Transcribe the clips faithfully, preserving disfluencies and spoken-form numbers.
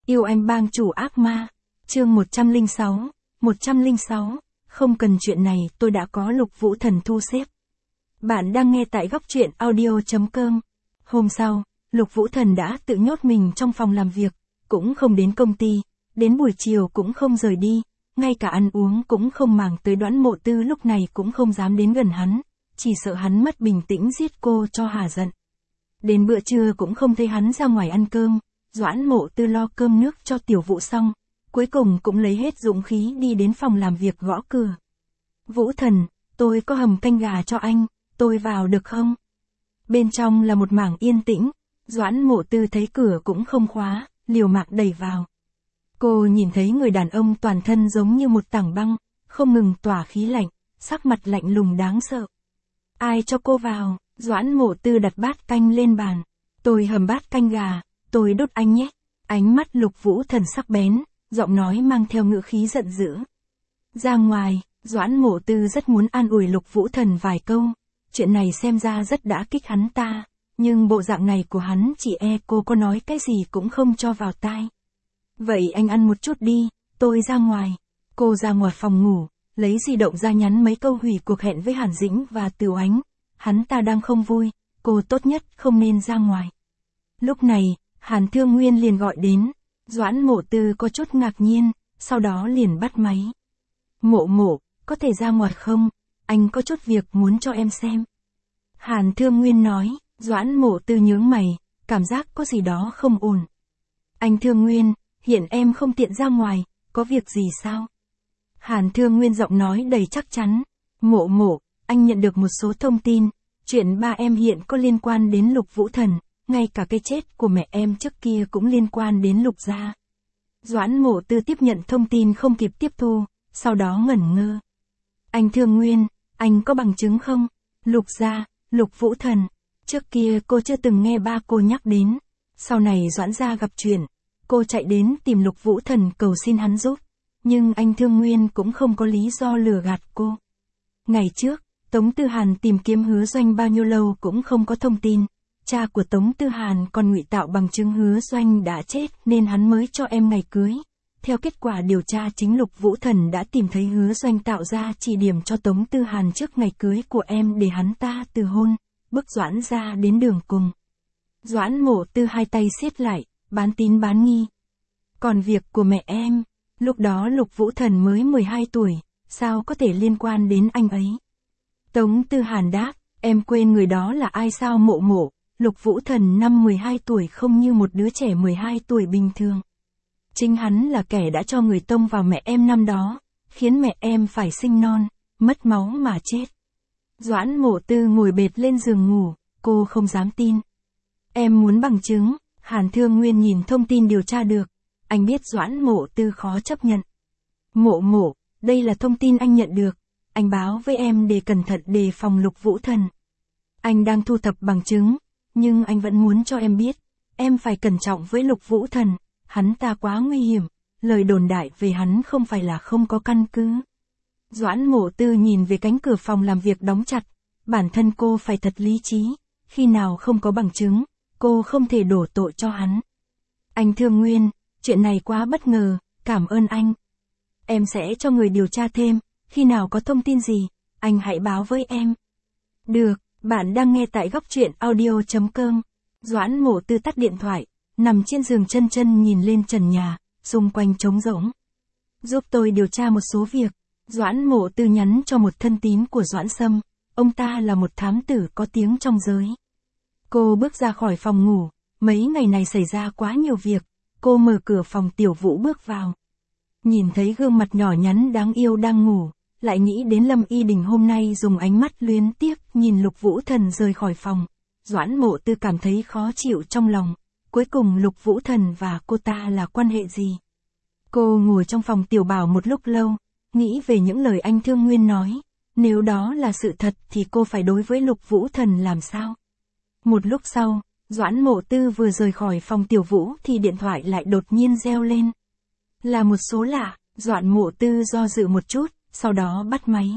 Yêu anh bang chủ ác ma. Chương một trăm lẻ sáu. một trăm lẻ sáu. Không cần chuyện này, tôi đã có Lục Vũ Thần thu xếp. Bạn đang nghe tại góc truyện audio chấm com. Hôm sau, Lục Vũ Thần đã tự nhốt mình trong phòng làm việc, cũng không đến công ty, đến buổi chiều cũng không rời đi, ngay cả ăn uống cũng không màng tới. Đoán Mộ Tư lúc này cũng không dám đến gần hắn, chỉ sợ hắn mất bình tĩnh giết cô cho hả giận. Đến bữa trưa cũng không thấy hắn ra ngoài ăn cơm. Doãn Mộ Tư lo cơm nước cho Tiểu Vũ xong, cuối cùng cũng lấy hết dũng khí đi đến phòng làm việc gõ cửa. Vũ Thần, tôi có hầm canh gà cho anh, tôi vào được không? Bên trong là một mảng yên tĩnh, Doãn Mộ Tư thấy cửa cũng không khóa, liều mạng đẩy vào. Cô nhìn thấy người đàn ông toàn thân giống như một tảng băng, không ngừng tỏa khí lạnh, sắc mặt lạnh lùng đáng sợ. Ai cho cô vào? Doãn Mộ Tư đặt bát canh lên bàn. Tôi hầm bát canh gà, tôi đốt anh nhé. Ánh mắt Lục Vũ Thần sắc bén, giọng nói mang theo ngữ khí giận dữ. Ra ngoài, Doãn Mộ Tư rất muốn an ủi Lục Vũ Thần vài câu. Chuyện này xem ra rất đã kích hắn ta, nhưng bộ dạng này của hắn chỉ e cô có nói cái gì cũng không cho vào tai. Vậy anh ăn một chút đi, tôi ra ngoài. Cô ra ngoài phòng ngủ, lấy di động ra nhắn mấy câu hủy cuộc hẹn với Hàn Dĩnh và Tiểu Ánh. Hắn ta đang không vui, cô tốt nhất không nên ra ngoài. Lúc này, Hàn Thương Nguyên liền gọi đến. Doãn Mộ Tư có chút ngạc nhiên, sau đó liền bắt máy. Mộ Mộ, có thể ra ngoài không? Anh có chút việc muốn cho em xem. Hàn Thương Nguyên nói. Doãn Mộ Tư nhướng mày, cảm giác có gì đó không ổn. Anh Thương Nguyên, hiện em không tiện ra ngoài, có việc gì sao? Hàn Thương Nguyên giọng nói đầy chắc chắn. Mộ Mộ, anh nhận được một số thông tin, chuyện ba em hiện có liên quan đến Lục Vũ Thần, ngay cả cái chết của mẹ em trước kia cũng liên quan đến Lục gia. Doãn Mộ Tư tiếp nhận thông tin không kịp tiếp thu, sau đó ngẩn ngơ. Anh Thương Nguyên, anh có bằng chứng không? Lục gia, Lục Vũ Thần, trước kia cô chưa từng nghe ba cô nhắc đến. Sau này Doãn gia gặp chuyện, cô chạy đến tìm Lục Vũ Thần cầu xin hắn giúp, nhưng anh Thương Nguyên cũng không có lý do lừa gạt cô. Ngày trước, Tống Tư Hàn tìm kiếm Hứa Doanh bao nhiêu lâu cũng không có thông tin. Cha của Tống Tư Hàn còn ngụy tạo bằng chứng Hứa Doanh đã chết nên hắn mới cho em ngày cưới. Theo kết quả điều tra chính Lục Vũ Thần đã tìm thấy Hứa Doanh tạo ra chỉ điểm cho Tống Tư Hàn trước ngày cưới của em để hắn ta từ hôn, bức Doãn gia đến đường cùng. Doãn Mộ Tư hai tay siết lại, bán tín bán nghi. Còn việc của mẹ em, lúc đó Lục Vũ Thần mới mười hai tuổi, sao có thể liên quan đến anh ấy? Tống Tư Hàn đáp, em quên người đó là ai sao Mộ Mộ? Lục Vũ Thần năm mười hai tuổi không như một đứa trẻ mười hai tuổi bình thường. Chính hắn là kẻ đã cho người tông vào mẹ em năm đó, khiến mẹ em phải sinh non, mất máu mà chết. Doãn Mộ Tư ngồi bệt lên giường ngủ, cô không dám tin. Em muốn bằng chứng. Hàn Thương Nguyên nhìn thông tin điều tra được, anh biết Doãn Mộ Tư khó chấp nhận. Mộ Mộ, đây là thông tin anh nhận được, anh báo với em để cẩn thận đề phòng Lục Vũ Thần. Anh đang thu thập bằng chứng, nhưng anh vẫn muốn cho em biết, em phải cẩn trọng với Lục Vũ Thần, hắn ta quá nguy hiểm, lời đồn đại về hắn không phải là không có căn cứ. Doãn Mộ Tư nhìn về cánh cửa phòng làm việc đóng chặt, bản thân cô phải thật lý trí, khi nào không có bằng chứng, cô không thể đổ tội cho hắn. Anh Thương Nguyên, chuyện này quá bất ngờ, cảm ơn anh. Em sẽ cho người điều tra thêm, khi nào có thông tin gì, anh hãy báo với em. Được, bạn đang nghe tại góc truyện audio chấm com. Doãn Mộ Tư tắt điện thoại, nằm trên giường chân chân nhìn lên trần nhà, xung quanh trống rỗng. Giúp tôi điều tra một số việc. Doãn Mộ Tư nhắn cho một thân tín của Doãn Sâm, ông ta là một thám tử có tiếng trong giới. Cô bước ra khỏi phòng ngủ, mấy ngày này xảy ra quá nhiều việc, cô mở cửa phòng Tiểu Vũ bước vào. Nhìn thấy gương mặt nhỏ nhắn đáng yêu đang ngủ, lại nghĩ đến Lâm Y Đình hôm nay dùng ánh mắt luyến tiếc nhìn Lục Vũ Thần rời khỏi phòng. Doãn Mộ Tư cảm thấy khó chịu trong lòng, cuối cùng Lục Vũ Thần và cô ta là quan hệ gì? Cô ngồi trong phòng Tiểu Bảo một lúc lâu, nghĩ về những lời anh Thương Nguyên nói, nếu đó là sự thật thì cô phải đối với Lục Vũ Thần làm sao? Một lúc sau, Doãn Mộ Tư vừa rời khỏi phòng Tiểu Vũ thì điện thoại lại đột nhiên reo lên. Là một số lạ, Doãn Mộ Tư do dự một chút, sau đó bắt máy.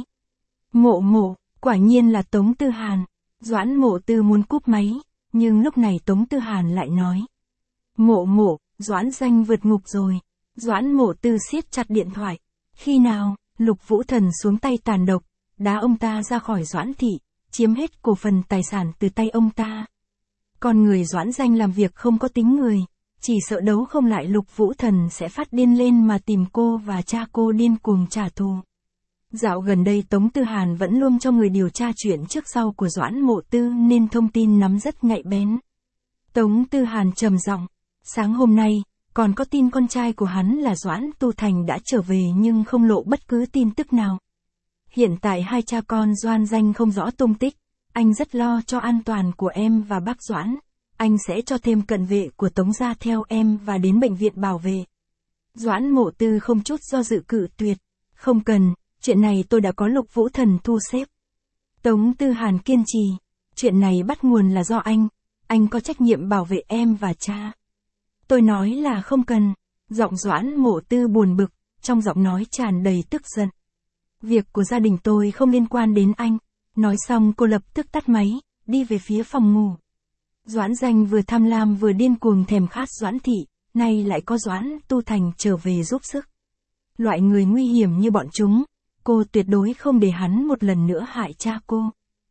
Mộ Mộ, quả nhiên là Tống Tư Hàn. Doãn Mộ Tư muốn cúp máy, nhưng lúc này Tống Tư Hàn lại nói. Mộ Mộ, Doãn Danh vượt ngục rồi. Doãn Mộ Tư siết chặt điện thoại. Khi nào, Lục Vũ Thần xuống tay tàn độc, đá ông ta ra khỏi Doãn thị, chiếm hết cổ phần tài sản từ tay ông ta. Con người Doãn Danh làm việc không có tính người, chỉ sợ đấu không lại Lục Vũ Thần sẽ phát điên lên mà tìm cô và cha cô điên cuồng trả thù. Dạo gần đây Tống Tư Hàn vẫn luôn cho người điều tra chuyện trước sau của Doãn Mộ Tư nên thông tin nắm rất nhạy bén. Tống Tư Hàn trầm giọng, sáng hôm nay, còn có tin con trai của hắn là Doãn Tu Thành đã trở về nhưng không lộ bất cứ tin tức nào. Hiện tại hai cha con Doãn Danh không rõ tung tích, anh rất lo cho an toàn của em và bác Doãn. Anh sẽ cho thêm cận vệ của Tống gia theo em và đến bệnh viện bảo vệ. Doãn Mộ Tư không chút do dự cự tuyệt. Không cần, chuyện này tôi đã có Lục Vũ Thần thu xếp. Tống Tư Hàn kiên trì. Chuyện này bắt nguồn là do anh. Anh có trách nhiệm bảo vệ em và cha. Tôi nói là không cần. Giọng Doãn Mộ Tư buồn bực, trong giọng nói tràn đầy tức giận. Việc của gia đình tôi không liên quan đến anh. Nói xong cô lập tức tắt máy, đi về phía phòng ngủ. Doãn Danh vừa tham lam vừa điên cuồng thèm khát Doãn thị, nay lại có Doãn Tu Thành trở về giúp sức. Loại người nguy hiểm như bọn chúng, cô tuyệt đối không để hắn một lần nữa hại cha cô.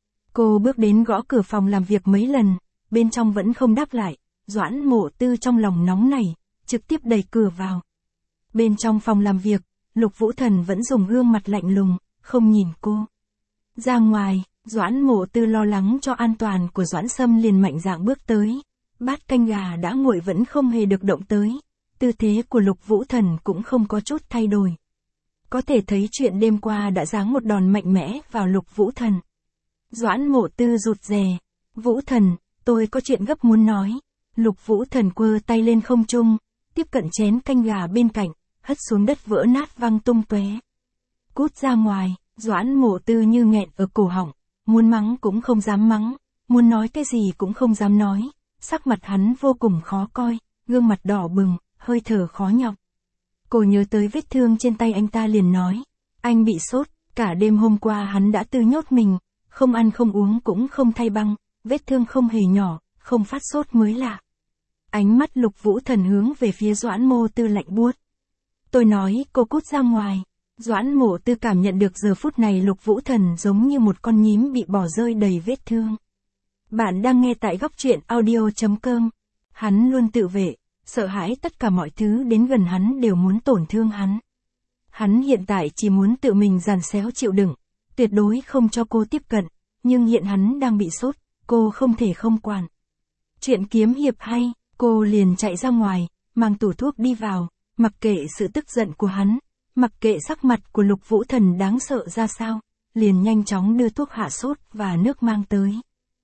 Cô bước đến gõ cửa phòng làm việc mấy lần, bên trong vẫn không đáp lại, Doãn Mộ Tư trong lòng nóng nảy, trực tiếp đẩy cửa vào. Bên trong phòng làm việc, Lục Vũ Thần vẫn dùng gương mặt lạnh lùng, không nhìn cô. Ra ngoài, Doãn Mộ Tư lo lắng cho an toàn của Doãn Sâm liền mạnh dạn bước tới. Bát canh gà đã nguội vẫn không hề được động tới. Tư thế của Lục Vũ Thần cũng không có chút thay đổi. Có thể thấy chuyện đêm qua đã giáng một đòn mạnh mẽ vào Lục Vũ Thần. Doãn Mộ Tư rụt rè. Vũ Thần, tôi có chuyện gấp muốn nói. Lục Vũ Thần quơ tay lên không trung, tiếp cận chén canh gà bên cạnh, hất xuống đất vỡ nát văng tung tóe. Cút ra ngoài, Doãn Mộ Tư như nghẹn ở cổ họng. Muốn mắng cũng không dám mắng, muốn nói cái gì cũng không dám nói, sắc mặt hắn vô cùng khó coi, gương mặt đỏ bừng, hơi thở khó nhọc. Cô nhớ tới vết thương trên tay anh ta liền nói, anh bị sốt, cả đêm hôm qua hắn đã tự nhốt mình, không ăn không uống cũng không thay băng, vết thương không hề nhỏ, không phát sốt mới lạ. Ánh mắt Lục Vũ Thần hướng về phía Doãn Mộ Tư lạnh buốt. Tôi nói cô cút ra ngoài. Doãn Mộ Tư cảm nhận được giờ phút này Lục Vũ Thần giống như một con nhím bị bỏ rơi đầy vết thương. Bạn đang nghe tại góc truyện audio chấm com. Hắn luôn tự vệ, sợ hãi tất cả mọi thứ đến gần hắn đều muốn tổn thương hắn. Hắn hiện tại chỉ muốn tự mình giàn xéo chịu đựng, tuyệt đối không cho cô tiếp cận, nhưng hiện hắn đang bị sốt, cô không thể không quản. Chuyện kiếm hiệp hay, cô liền chạy ra ngoài, mang tủ thuốc đi vào, mặc kệ sự tức giận của hắn. Mặc kệ sắc mặt của Lục Vũ Thần đáng sợ ra sao, liền nhanh chóng đưa thuốc hạ sốt và nước mang tới.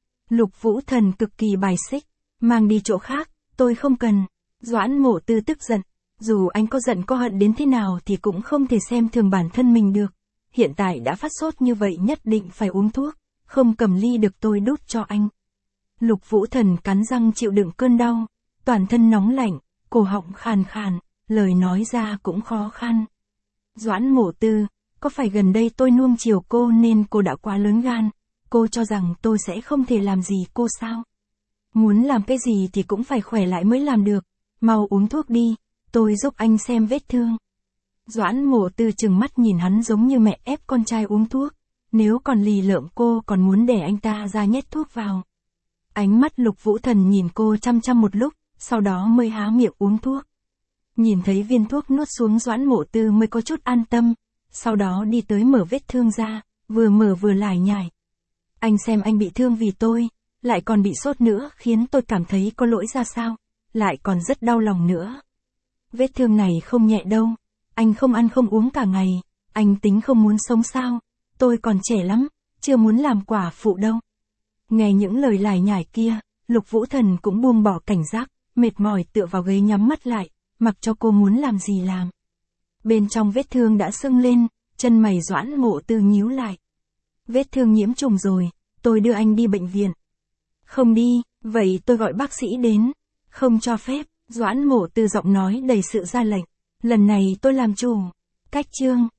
Lục Vũ Thần cực kỳ bài xích, mang đi chỗ khác, tôi không cần. Doãn Mộ Tư tức giận, dù anh có giận có hận đến thế nào thì cũng không thể xem thường bản thân mình được. Hiện tại đã phát sốt như vậy nhất định phải uống thuốc, không cầm ly được tôi đút cho anh. Lục Vũ Thần cắn răng chịu đựng cơn đau, toàn thân nóng lạnh, cổ họng khàn khàn, lời nói ra cũng khó khăn. Doãn Mộ Tư, có phải gần đây tôi nuông chiều cô nên cô đã quá lớn gan, cô cho rằng tôi sẽ không thể làm gì cô sao? Muốn làm cái gì thì cũng phải khỏe lại mới làm được, mau uống thuốc đi, tôi giúp anh xem vết thương. Doãn Mộ Tư trừng mắt nhìn hắn giống như mẹ ép con trai uống thuốc, nếu còn lì lợm cô còn muốn để anh ta ra nhét thuốc vào. Ánh mắt Lục Vũ Thần nhìn cô chăm chăm một lúc, sau đó mới há miệng uống thuốc. Nhìn thấy viên thuốc nuốt xuống Doãn Mộ Tư mới có chút an tâm, sau đó đi tới mở vết thương ra, vừa mở vừa lải nhải. Anh xem anh bị thương vì tôi, lại còn bị sốt nữa khiến tôi cảm thấy có lỗi ra sao, lại còn rất đau lòng nữa. Vết thương này không nhẹ đâu, anh không ăn không uống cả ngày, anh tính không muốn sống sao, tôi còn trẻ lắm, chưa muốn làm quả phụ đâu. Nghe những lời lải nhải kia, Lục Vũ Thần cũng buông bỏ cảnh giác, mệt mỏi tựa vào ghế nhắm mắt lại. Mặc cho cô muốn làm gì làm. Bên trong vết thương đã sưng lên, chân mày Doãn Mộ Tư nhíu lại. Vết thương nhiễm trùng rồi, tôi đưa anh đi bệnh viện. Không đi, vậy tôi gọi bác sĩ đến. Không cho phép, Doãn Mộ Tư giọng nói đầy sự ra lệnh. Lần này tôi làm chủ. Cách chương.